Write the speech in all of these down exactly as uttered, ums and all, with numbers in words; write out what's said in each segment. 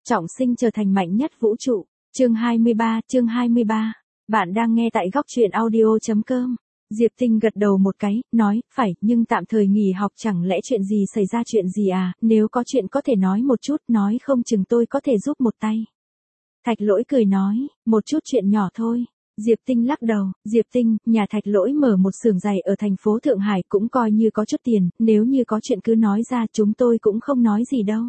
trọng sinh trở thành mạnh nhất vũ trụ. Chương hai mươi ba, chương hai mươi ba. Bạn đang nghe tại góc truyện audio chấm com. Diệp Tinh gật đầu một cái, nói, phải, nhưng tạm thời nghỉ học chẳng lẽ chuyện gì xảy ra chuyện gì à, nếu có chuyện có thể nói một chút, nói không chừng tôi có thể giúp một tay. Thạch Lỗi cười nói, một chút chuyện nhỏ thôi. Diệp Tinh lắc đầu, Diệp Tinh, nhà Thạch Lỗi mở một xưởng giày ở thành phố Thượng Hải cũng coi như có chút tiền, nếu như có chuyện cứ nói ra chúng tôi cũng không nói gì đâu.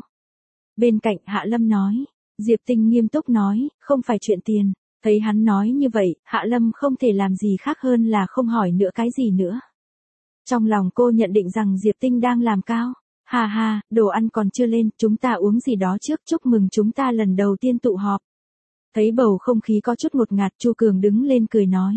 Bên cạnh Hạ Lâm nói, Diệp Tinh nghiêm túc nói, không phải chuyện tiền. Thấy hắn nói như vậy, Hạ Lâm không thể làm gì khác hơn là không hỏi nữa cái gì nữa. Trong lòng cô nhận định rằng Diệp Tinh đang làm cao. Ha ha, đồ ăn còn chưa lên, chúng ta uống gì đó trước, chúc mừng chúng ta lần đầu tiên tụ họp. Thấy bầu không khí có chút ngột ngạt, Chu Cường đứng lên cười nói.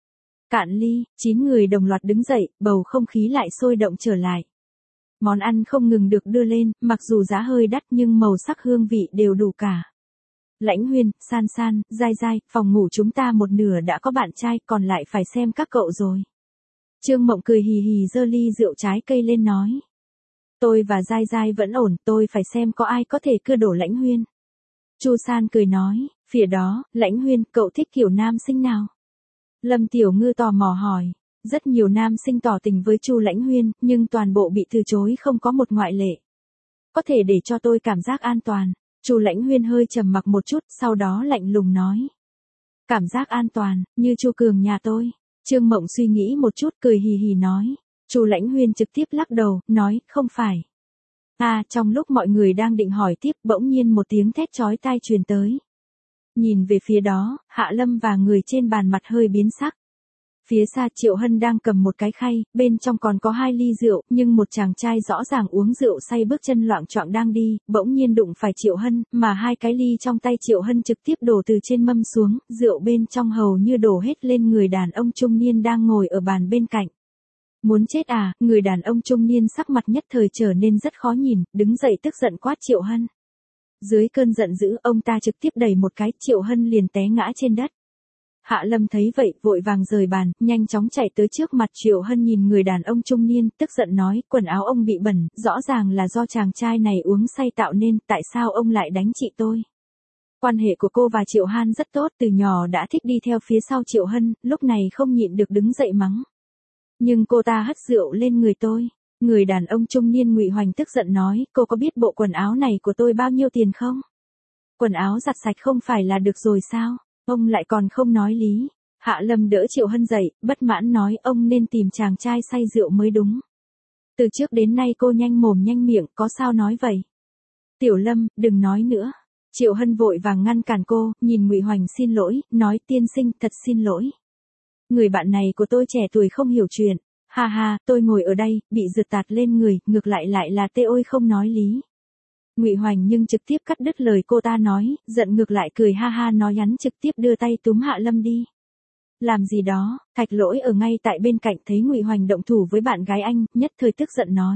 Cạn ly, chín người đồng loạt đứng dậy, bầu không khí lại sôi động trở lại. Món ăn không ngừng được đưa lên, mặc dù giá hơi đắt nhưng màu sắc hương vị đều đủ cả. Lãnh Huyên, San San, Giai Giai, phòng ngủ chúng ta một nửa đã có bạn trai, còn lại phải xem các cậu rồi. Trương Mộng cười hì hì giơ ly rượu trái cây lên nói. Tôi và Giai Giai vẫn ổn, tôi phải xem có ai có thể cưa đổ Lãnh Huyên. Chu San cười nói, phía đó, Lãnh Huyên, cậu thích kiểu nam sinh nào? Lâm Tiểu Ngư tò mò hỏi. Rất nhiều nam sinh tỏ tình với Chu Lãnh Huyên, nhưng toàn bộ bị từ chối không có một ngoại lệ. Có thể để cho tôi cảm giác an toàn. Chu Lãnh Huyên hơi trầm mặc một chút, sau đó lạnh lùng nói. Cảm giác an toàn, như Chu Cường nhà tôi. Trương Mộng suy nghĩ một chút cười hì hì nói. Chu Lãnh Huyên trực tiếp lắc đầu, nói, không phải. À, trong lúc mọi người đang định hỏi tiếp, bỗng nhiên một tiếng thét chói tai truyền tới. Nhìn về phía đó, Hạ Lâm và người trên bàn mặt hơi biến sắc. Phía xa Triệu Hân đang cầm một cái khay, bên trong còn có hai ly rượu, nhưng một chàng trai rõ ràng uống rượu say bước chân loạng choạng đang đi, bỗng nhiên đụng phải Triệu Hân, mà hai cái ly trong tay Triệu Hân trực tiếp đổ từ trên mâm xuống, rượu bên trong hầu như đổ hết lên người đàn ông trung niên đang ngồi ở bàn bên cạnh. Muốn chết à, người đàn ông trung niên sắc mặt nhất thời trở nên rất khó nhìn, đứng dậy tức giận quát Triệu Hân. Dưới cơn giận dữ, ông ta trực tiếp đẩy một cái, Triệu Hân liền té ngã trên đất. Hạ Lâm thấy vậy, vội vàng rời bàn, nhanh chóng chạy tới trước mặt Triệu Hân nhìn người đàn ông trung niên, tức giận nói, quần áo ông bị bẩn, rõ ràng là do chàng trai này uống say tạo nên, tại sao ông lại đánh chị tôi? Quan hệ của cô và Triệu Han rất tốt, từ nhỏ đã thích đi theo phía sau Triệu Hân, lúc này không nhịn được đứng dậy mắng. Nhưng cô ta hất rượu lên người tôi. Người đàn ông trung niên Ngụy Hoành tức giận nói, cô có biết bộ quần áo này của tôi bao nhiêu tiền không? Quần áo giặt sạch không phải là được rồi sao? Ông lại còn không nói lý. Hạ Lâm đỡ Triệu Hân dậy, bất mãn nói ông nên tìm chàng trai say rượu mới đúng. Từ trước đến nay cô nhanh mồm nhanh miệng, có sao nói vậy? Tiểu Lâm, đừng nói nữa. Triệu Hân vội vàng ngăn cản cô, nhìn Ngụy Hoành xin lỗi, nói tiên sinh, thật xin lỗi. Người bạn này của tôi trẻ tuổi không hiểu chuyện. Ha ha, tôi ngồi ở đây, bị rượt tạt lên người, ngược lại lại là tê ôi không nói lý. Ngụy Hoành nhưng trực tiếp cắt đứt lời cô ta nói, giận ngược lại cười ha ha nói hắn trực tiếp đưa tay túm Hạ Lâm đi. Làm gì đó, Thạch Lỗi ở ngay tại bên cạnh thấy Ngụy Hoành động thủ với bạn gái anh, nhất thời tức giận nói.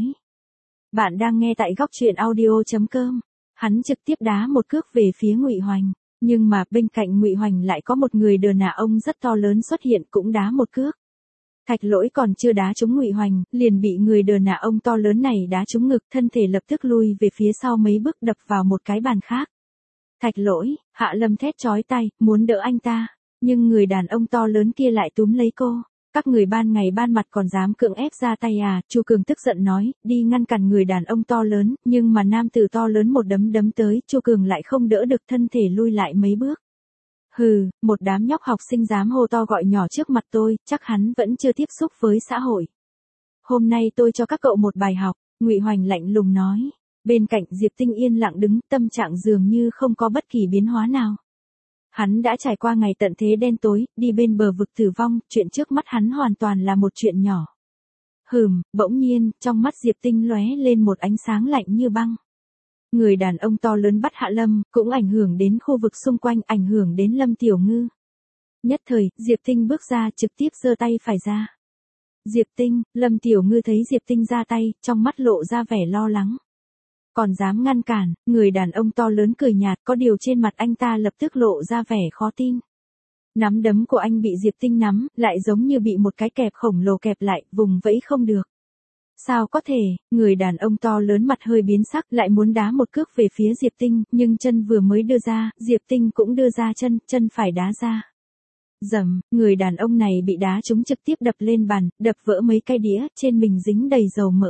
Bạn đang nghe tại góc truyện audio chấm com. Hắn trực tiếp đá một cước về phía Ngụy Hoành, nhưng mà bên cạnh Ngụy Hoành lại có một người đàn ông rất to lớn xuất hiện cũng đá một cước. Thạch Lỗi còn chưa đá trúng Ngụy Hoành, liền bị người đàn ông to lớn này đá trúng ngực, thân thể lập tức lui về phía sau mấy bước đập vào một cái bàn khác. Thạch Lỗi, Hạ Lâm thét chói tai, muốn đỡ anh ta, nhưng người đàn ông to lớn kia lại túm lấy cô. Các người ban ngày ban mặt còn dám cưỡng ép ra tay à? Chu Cường tức giận nói, đi ngăn cản người đàn ông to lớn, nhưng mà nam tử to lớn một đấm đấm tới, Chu Cường lại không đỡ được, thân thể lui lại mấy bước. Hừ, một đám nhóc học sinh dám hô to gọi nhỏ trước mặt tôi, chắc hắn vẫn chưa tiếp xúc với xã hội. Hôm nay tôi cho các cậu một bài học, Ngụy Hoành lạnh lùng nói. Bên cạnh Diệp Tinh yên lặng đứng, tâm trạng dường như không có bất kỳ biến hóa nào. Hắn đã trải qua ngày tận thế đen tối, đi bên bờ vực tử vong, chuyện trước mắt hắn hoàn toàn là một chuyện nhỏ. Hừm, bỗng nhiên, trong mắt Diệp Tinh lóe lên một ánh sáng lạnh như băng. Người đàn ông to lớn bắt Hạ Lâm, cũng ảnh hưởng đến khu vực xung quanh, ảnh hưởng đến Lâm Tiểu Ngư. Nhất thời, Diệp Tinh bước ra trực tiếp giơ tay phải ra. Diệp Tinh, Lâm Tiểu Ngư thấy Diệp Tinh ra tay, trong mắt lộ ra vẻ lo lắng. Còn dám ngăn cản, người đàn ông to lớn cười nhạt, có điều trên mặt anh ta lập tức lộ ra vẻ khó tin. Nắm đấm của anh bị Diệp Tinh nắm, lại giống như bị một cái kẹp khổng lồ kẹp lại, vùng vẫy không được. Sao có thể, người đàn ông to lớn mặt hơi biến sắc lại muốn đá một cước về phía Diệp Tinh, nhưng chân vừa mới đưa ra, Diệp Tinh cũng đưa ra chân, chân phải đá ra. Dầm, người đàn ông này bị đá trúng trực tiếp đập lên bàn, đập vỡ mấy cái đĩa, trên mình dính đầy dầu mỡ.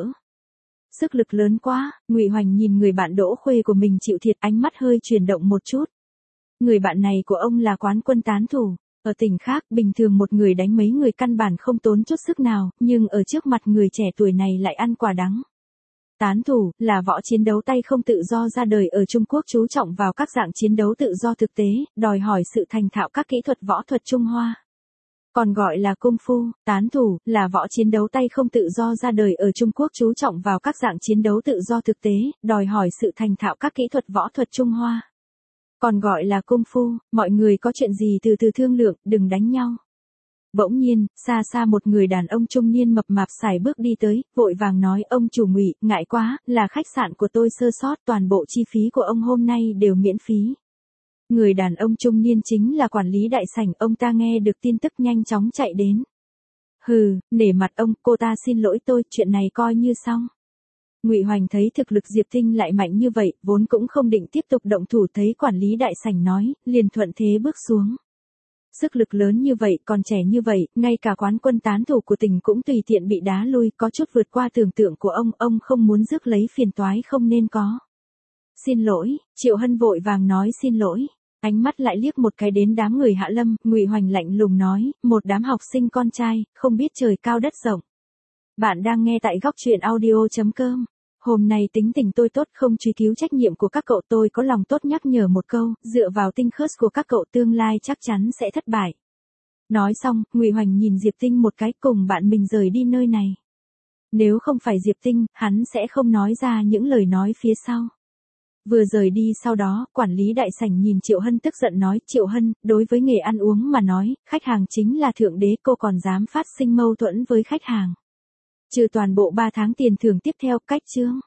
Sức lực lớn quá, Ngụy Hoành nhìn người bạn Đỗ Khuê của mình chịu thiệt, ánh mắt hơi chuyển động một chút. Người bạn này của ông là quán quân tán thủ. Ở tỉnh khác, bình thường một người đánh mấy người căn bản không tốn chút sức nào, nhưng ở trước mặt người trẻ tuổi này lại ăn quả đắng. Tán thủ, là võ chiến đấu tay không tự do ra đời ở Trung Quốc chú trọng vào các dạng chiến đấu tự do thực tế, đòi hỏi sự thành thạo các kỹ thuật võ thuật Trung Hoa. Còn gọi là cung phu, tán thủ, là võ chiến đấu tay không tự do ra đời ở Trung Quốc chú trọng vào các dạng chiến đấu tự do thực tế, đòi hỏi sự thành thạo các kỹ thuật võ thuật Trung Hoa. Còn gọi là cung phu, mọi người có chuyện gì từ từ thương lượng, đừng đánh nhau. Bỗng nhiên, xa xa một người đàn ông trung niên mập mạp sải bước đi tới, vội vàng nói ông chủ Ngụy, ngại quá, là khách sạn của tôi sơ sót, toàn bộ chi phí của ông hôm nay đều miễn phí. Người đàn ông trung niên chính là quản lý đại sảnh, ông ta nghe được tin tức nhanh chóng chạy đến. Hừ, nể mặt ông, cô ta xin lỗi tôi, chuyện này coi như xong. Ngụy Hoành thấy thực lực Diệp Tinh lại mạnh như vậy, vốn cũng không định tiếp tục động thủ, thấy quản lý đại sảnh nói, liền thuận thế bước xuống. Sức lực lớn như vậy, còn trẻ như vậy, ngay cả quán quân tán thủ của tỉnh cũng tùy tiện bị đá lui, có chút vượt qua tưởng tượng của ông, ông không muốn rước lấy phiền toái không nên có. Xin lỗi, Triệu Hân vội vàng nói xin lỗi. Ánh mắt lại liếc một cái đến đám người Hạ Lâm, Ngụy Hoành lạnh lùng nói, một đám học sinh con trai, không biết trời cao đất rộng. Bạn đang nghe tại góc truyện audio chấm com. Hôm nay tính tình tôi tốt, không truy cứu trách nhiệm của các cậu, tôi có lòng tốt nhắc nhở một câu, dựa vào tinh khớt của các cậu tương lai chắc chắn sẽ thất bại. Nói xong, Ngụy Hoành nhìn Diệp Tinh một cái, cùng bạn mình rời đi nơi này. Nếu không phải Diệp Tinh, hắn sẽ không nói ra những lời nói phía sau. Vừa rời đi sau đó, quản lý đại sảnh nhìn Triệu Hân tức giận nói, Triệu Hân, đối với nghề ăn uống mà nói, khách hàng chính là thượng đế, cô còn dám phát sinh mâu thuẫn với khách hàng. Trừ toàn bộ ba tháng tiền thưởng tiếp theo, cách chương.